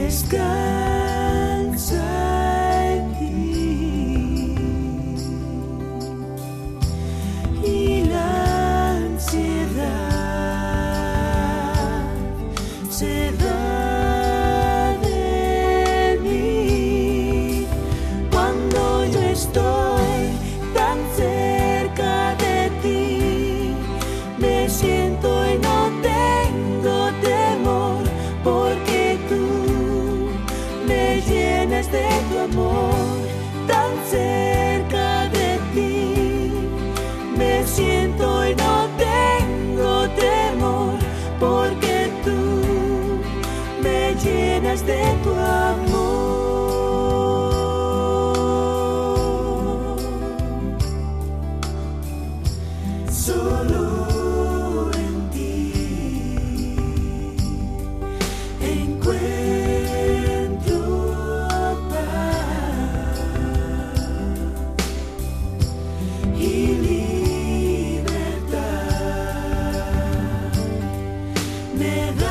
descansa en ti. Y la ansiedad se va de mí cuando yo estoy tan cerca de ti. Me siento y no tengo temor, porque tú me llenas de tu amor. Tan cerca de ti me siento y no tengo temor, porque tú me llenas de tu amor. Solo en ti encuentro paz y libertad. Me da